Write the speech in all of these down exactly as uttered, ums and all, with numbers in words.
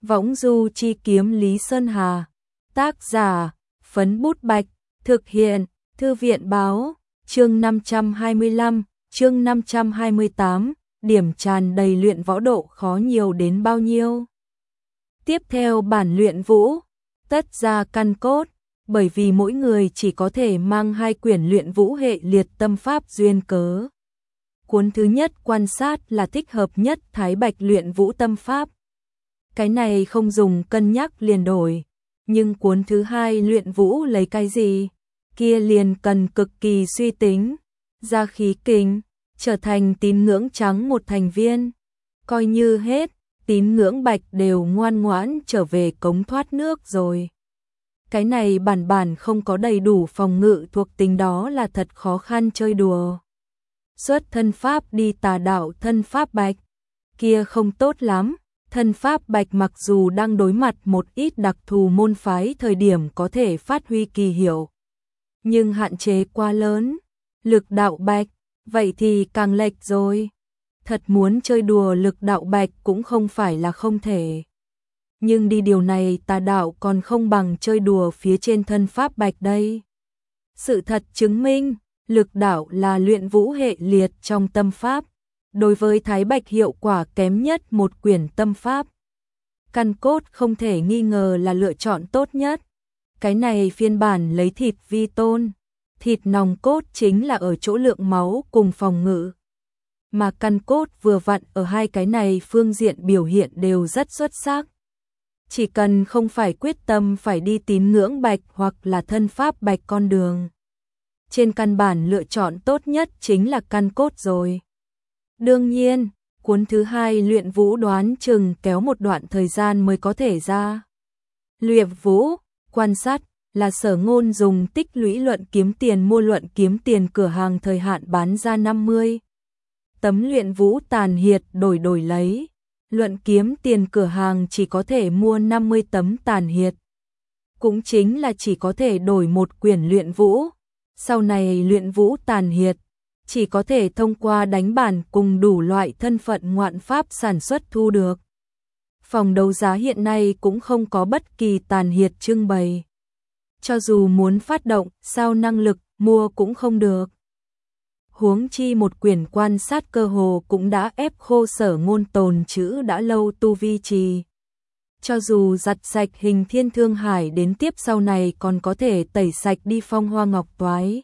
Võng du chi kiếm Lý Sơn Hà. Tác giả, Phấn Bút Bạch. Thực hiện, Thư viện báo. Chương năm trăm hai mươi lăm, chương năm trăm hai mươi tám, điểm tràn đầy luyện võ độ khó nhiều đến bao nhiêu. Tiếp theo bản luyện vũ, tất ra căn cốt, bởi vì mỗi người chỉ có thể mang hai quyển luyện vũ hệ liệt tâm pháp duyên cớ. Cuốn thứ nhất quan sát là thích hợp nhất Thái Bạch luyện vũ tâm pháp. Cái này không dùng cân nhắc liền đổi, nhưng cuốn thứ hai luyện vũ lấy cái gì? Kia liền cần cực kỳ suy tính, ra khí kình, trở thành tín ngưỡng trắng một thành viên. Coi như hết, tín ngưỡng bạch đều ngoan ngoãn trở về cống thoát nước rồi. Cái này bản bản không có đầy đủ phòng ngự thuộc tính đó là thật khó khăn chơi đùa. Xuất thân pháp đi tà đạo thân pháp bạch, kia không tốt lắm. Thân pháp bạch mặc dù đang đối mặt một ít đặc thù môn phái thời điểm có thể phát huy kỳ hiệu, nhưng hạn chế quá lớn. Lực đạo bạch, vậy thì càng lệch rồi. Thật muốn chơi đùa lực đạo bạch cũng không phải là không thể. Nhưng đi điều này tà đạo còn không bằng chơi đùa phía trên thân pháp bạch đây. Sự thật chứng minh, lực đạo là luyện vũ hệ liệt trong tâm pháp. Đối với Thái Bạch hiệu quả kém nhất một quyển tâm pháp. Căn cốt không thể nghi ngờ là lựa chọn tốt nhất. Cái này phiên bản lấy thịt vi tôn. Thịt nòng cốt chính là ở chỗ lượng máu cùng phòng ngự. Mà căn cốt vừa vặn ở hai cái này phương diện biểu hiện đều rất xuất sắc. Chỉ cần không phải quyết tâm phải đi tín ngưỡng bạch hoặc là thân pháp bạch con đường. Trên căn bản lựa chọn tốt nhất chính là căn cốt rồi. Đương nhiên, cuốn thứ hai luyện vũ đoán chừng kéo một đoạn thời gian mới có thể ra. Luyện vũ, quan sát, là Sở Ngôn dùng tích lũy luận kiếm tiền mua luận kiếm tiền cửa hàng thời hạn bán ra năm mươi. Tấm luyện vũ tàn hiệt đổi đổi lấy. Luận kiếm tiền cửa hàng chỉ có thể mua năm mươi tấm tàn hiệt. Cũng chính là chỉ có thể đổi một quyển luyện vũ. Sau này luyện vũ tàn hiệt chỉ có thể thông qua đánh bản cùng đủ loại thân phận ngoạn pháp sản xuất thu được. Phòng đấu giá hiện nay cũng không có bất kỳ tàn hiệt trưng bày. Cho dù muốn phát động, sao năng lực, mua cũng không được. Huống chi một quyển quan sát cơ hồ cũng đã ép khô Sở Ngôn tồn trữ đã lâu tu vi trì. Cho dù giặt sạch Hình Thiên Thương Hải đến tiếp sau này còn có thể tẩy sạch đi Phong Hoa Ngọc Toái.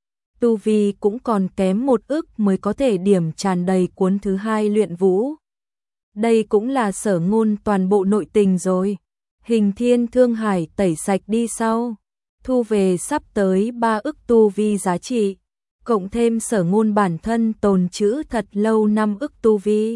Tu vi cũng còn kém một ức mới có thể điểm tràn đầy cuốn thứ hai luyện vũ. Đây cũng là Sở Ngôn toàn bộ nội tình rồi. Hình Thiên Thương Hải tẩy sạch đi sau, thu về sắp tới ba ức tu vi giá trị, cộng thêm Sở Ngôn bản thân tồn trữ thật lâu năm ức tu vi.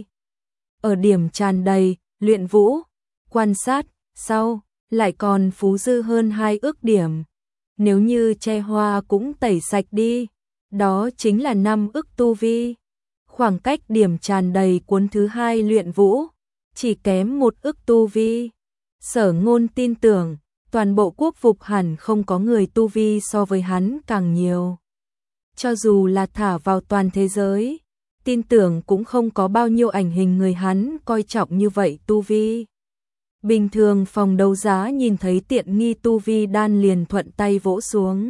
Ở điểm tràn đầy, luyện vũ, quan sát, sau, lại còn phú dư hơn hai ức điểm. Nếu như che hoa cũng tẩy sạch đi, đó chính là năm ức tu vi. Khoảng cách điểm tràn đầy cuốn thứ hai luyện vũ, chỉ kém một ức tu vi. Sở Ngôn tin tưởng, toàn bộ quốc phục hẳn không có người tu vi so với hắn càng nhiều. Cho dù là thả vào toàn thế giới, tin tưởng cũng không có bao nhiêu ảnh hình người hắn coi trọng như vậy tu vi. Bình thường phòng đấu giá nhìn thấy tiện nghi tu vi đan liền thuận tay vỗ xuống.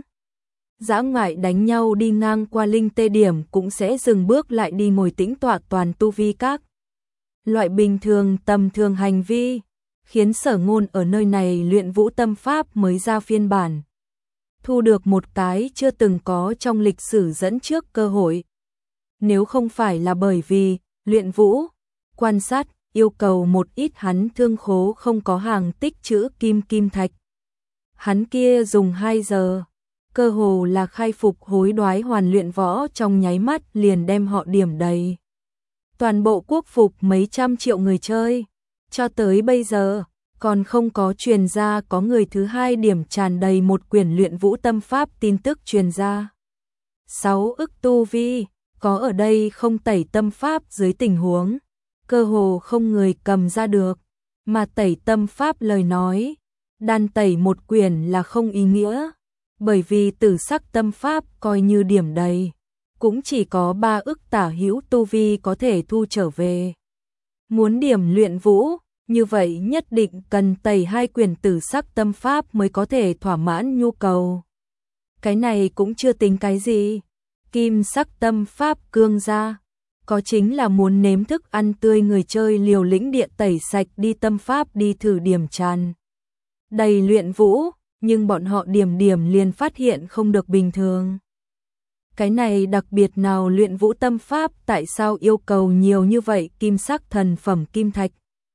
Dã ngoại đánh nhau đi ngang qua linh tê điểm cũng sẽ dừng bước lại đi ngồi tĩnh tọa toàn tu vi các. Loại bình thường tầm thường hành vi, khiến Sở Ngôn ở nơi này luyện vũ tâm pháp mới ra phiên bản. Thu được một cái chưa từng có trong lịch sử dẫn trước cơ hội. Nếu không phải là bởi vì luyện vũ, quan sát, yêu cầu một ít hắn thương khố không có hàng tích trữ kim kim thạch. Hắn kia dùng hai giờ, cơ hồ là khai phục hối đoái hoàn luyện võ trong nháy mắt liền đem họ điểm đầy. Toàn bộ quốc phục mấy trăm triệu người chơi, cho tới bây giờ, còn không có truyền ra có người thứ hai điểm tràn đầy một quyển luyện vũ tâm pháp tin tức truyền ra. Sáu ức tu vi, có ở đây không tẩy tâm pháp dưới tình huống, cơ hồ không người cầm ra được, mà tẩy tâm pháp lời nói, đan tẩy một quyển là không ý nghĩa, bởi vì tử sắc tâm pháp coi như điểm đầy, cũng chỉ có ba ức tả hữu tu vi có thể thu trở về. Muốn điểm luyện vũ, Như vậy nhất định cần tẩy hai quyển tử sắc tâm pháp mới có thể thỏa mãn nhu cầu. Cái này cũng chưa tính cái gì. Kim sắc tâm pháp cương ra, có chính là muốn nếm thức ăn tươi người chơi liều lĩnh địa tẩy sạch đi tâm pháp đi thử điểm tràn. Đầy luyện vũ, nhưng bọn họ điểm điểm liền phát hiện không được bình thường. Cái này đặc biệt nào luyện vũ tâm pháp tại sao yêu cầu nhiều như vậy kim sắc thần phẩm kim thạch.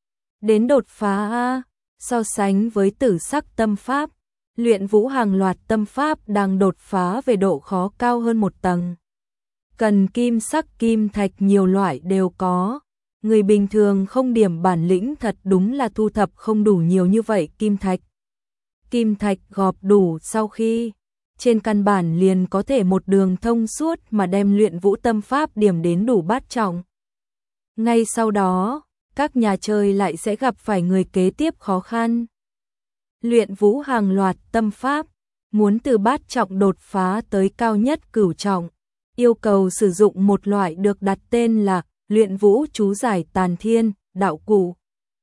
Đến đột phá a, so sánh với tử sắc tâm pháp, luyện vũ hàng loạt tâm pháp đang đột phá về độ khó cao hơn một tầng. Cần kim sắc kim thạch nhiều loại đều có. Người bình thường không điểm bản lĩnh thật đúng là thu thập không đủ nhiều như vậy kim thạch. Kim thạch gọp đủ sau khi, trên căn bản liền có thể một đường thông suốt mà đem luyện vũ tâm pháp điểm đến đủ bát trọng. Ngay sau đó, các nhà chơi lại sẽ gặp phải người kế tiếp khó khăn. Luyện vũ hàng loạt tâm pháp, muốn từ bát trọng đột phá tới cao nhất cửu trọng, yêu cầu sử dụng một loại được đặt tên là luyện vũ chú giải tàn thiên, đạo cụ.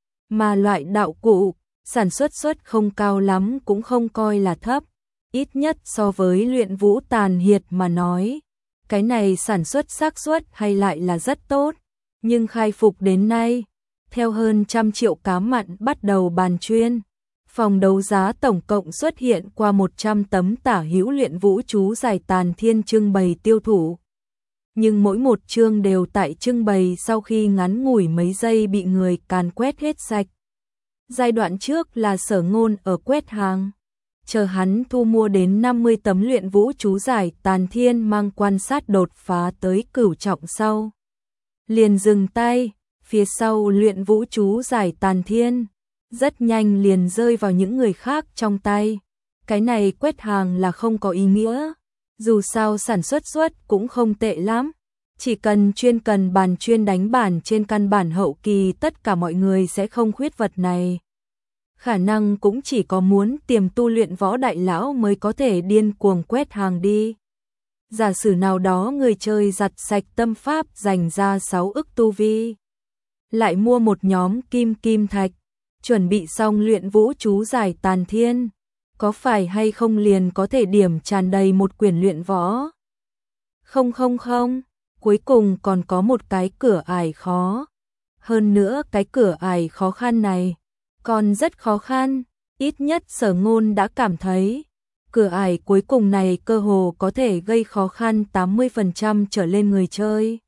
Mà loại đạo cụ, sản xuất suất không cao lắm cũng không coi là thấp, ít nhất so với luyện vũ tàn hiệt mà nói. Cái này sản xuất xác suất hay lại là rất tốt, nhưng khai phục đến nay, theo hơn trăm triệu cá mặn bắt đầu bàn chuyên, phòng đấu giá tổng cộng xuất hiện qua một trăm tấm tả hữu luyện vũ chú giải tàn thiên trưng bày tiêu thụ. Nhưng mỗi một chương đều tại trưng bày sau khi ngắn ngủi mấy giây bị người càn quét hết sạch. Giai đoạn trước là Sở Ngôn ở quét hàng, chờ hắn thu mua đến năm mươi tấm luyện vũ chú giải tàn thiên mang quan sát đột phá tới cửu trọng sau. Liền dừng tay, phía sau luyện vũ chú giải tàn thiên, rất nhanh liền rơi vào những người khác trong tay. Cái này quét hàng là không có ý nghĩa, dù sao sản xuất suất cũng không tệ lắm. Chỉ cần chuyên cần bàn chuyên đánh bản trên căn bản hậu kỳ tất cả mọi người sẽ không khuyết vật này. Khả năng cũng chỉ có muốn tiềm tu luyện võ đại lão mới có thể điên cuồng quét hàng đi. Giả sử nào đó người chơi giặt sạch tâm pháp dành ra sáu ức tu vi, lại mua một nhóm kim kim thạch, chuẩn bị xong luyện vũ chú giải tàn thiên, có phải hay không liền có thể điểm tràn đầy một quyển luyện võ? Không không không, cuối cùng còn có một cái cửa ải khó. Hơn nữa cái cửa ải khó khăn này còn rất khó khăn, ít nhất Sở Ngôn đã cảm thấy. Cửa ải cuối cùng này cơ hồ có thể gây khó khăn tám mươi phần trăm trở lên người chơi.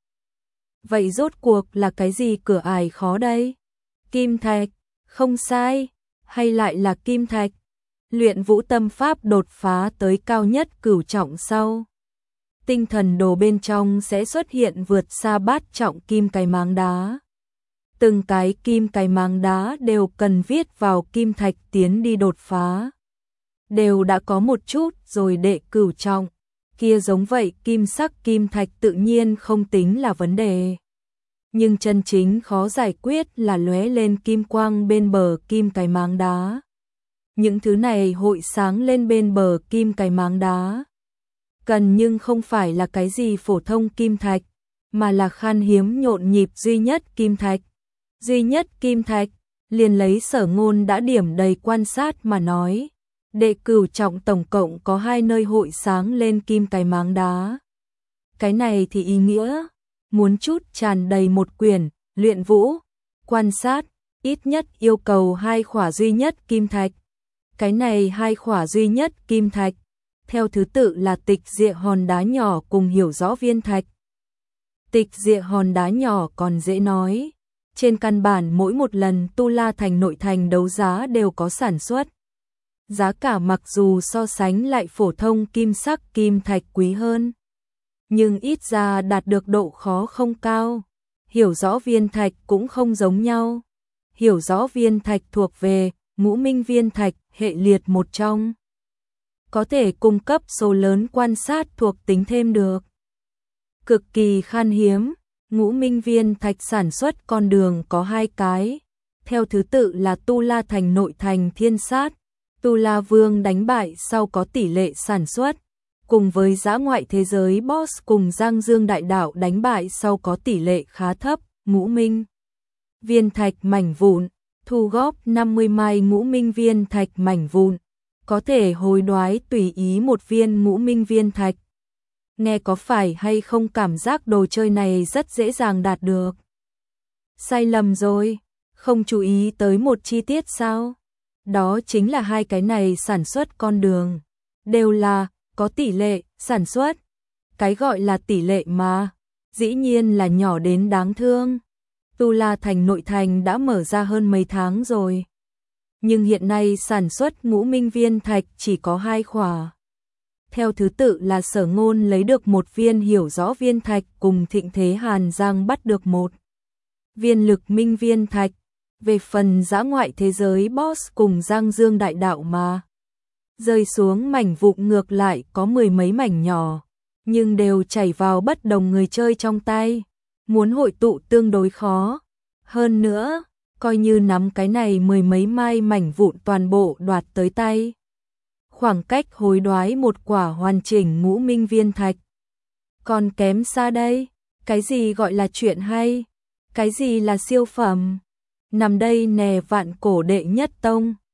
Vậy rốt cuộc là cái gì cửa ải khó đây? Kim thạch, không sai, hay lại là kim thạch? Luyện vũ tâm pháp đột phá tới cao nhất cửu trọng sau, tinh thần đồ bên trong sẽ xuất hiện vượt xa bát trọng kim cái máng đá. Từng cái kim cái máng đá đều cần viết vào kim thạch tiến đi đột phá. Đều đã có một chút rồi đệ cửu trọng, kia giống vậy kim sắc kim thạch tự nhiên không tính là vấn đề. Nhưng chân chính khó giải quyết là lóe lên kim quang bên bờ kim cái máng đá. Những thứ này hội sáng lên bên bờ kim cái máng đá. Cần nhưng không phải là cái gì phổ thông kim thạch, mà là khan hiếm nhộn nhịp duy nhất kim thạch. Duy nhất kim thạch, liền lấy Sở Ngôn đã điểm đầy quan sát mà nói. Đệ cửu trọng tổng cộng có hai nơi hội sáng lên kim cái máng đá. Cái này thì ý nghĩa, muốn chút tràn đầy một quyển, luyện vũ, quan sát, ít nhất yêu cầu hai khỏa duy nhất kim thạch. Cái này hai khỏa duy nhất kim thạch, theo thứ tự là tịch diệ hòn đá nhỏ cùng hiểu rõ viên thạch. Tịch diệ hòn đá nhỏ còn dễ nói, trên căn bản mỗi một lần Tu La Thành nội thành đấu giá đều có sản xuất. Giá cả mặc dù so sánh lại phổ thông kim sắc kim thạch quý hơn, nhưng ít ra đạt được độ khó không cao. Hiểu rõ viên thạch cũng không giống nhau. Hiểu rõ viên thạch thuộc về ngũ minh viên thạch hệ liệt một trong, có thể cung cấp số lớn quan sát thuộc tính thêm được. Cực kỳ khan hiếm, ngũ minh viên thạch sản xuất con đường có hai cái, theo thứ tự là Tu La Thành nội thành thiên sát, Tu La Vương đánh bại sau có tỷ lệ sản xuất, cùng với dã ngoại thế giới boss cùng Giang Dương đại đạo đánh bại sau có tỷ lệ khá thấp, ngũ minh viên thạch mảnh vụn, thu góp năm mươi mai ngũ minh viên thạch mảnh vụn, có thể hối đoái tùy ý một viên ngũ minh viên thạch. Nghe có phải hay không cảm giác đồ chơi này rất dễ dàng đạt được? Sai lầm rồi, không chú ý tới một chi tiết sao? Đó chính là hai cái này sản xuất con đường, đều là có tỷ lệ sản xuất. Cái gọi là tỷ lệ mà, dĩ nhiên là nhỏ đến đáng thương. Tu La Thành nội thành đã mở ra hơn mấy tháng rồi, nhưng hiện nay sản xuất ngũ minh viên thạch chỉ có hai khỏa. Theo thứ tự là Sở Ngôn lấy được một viên hiểu rõ viên thạch cùng Thịnh Thế Hàn Giang bắt được một viên lực minh viên thạch. Về phần dã ngoại thế giới boss cùng Giang Dương đại đạo mà rơi xuống mảnh vụn ngược lại có mười mấy mảnh nhỏ, nhưng đều chảy vào bất đồng người chơi trong tay, muốn hội tụ tương đối khó. Hơn nữa, coi như nắm cái này mười mấy mai mảnh vụn toàn bộ đoạt tới tay, khoảng cách hối đoái một quả hoàn chỉnh ngũ minh viên thạch còn kém xa đây. Cái gì gọi là chuyện hay? Cái gì là siêu phẩm? Nằm đây nè vạn cổ đệ nhất tông.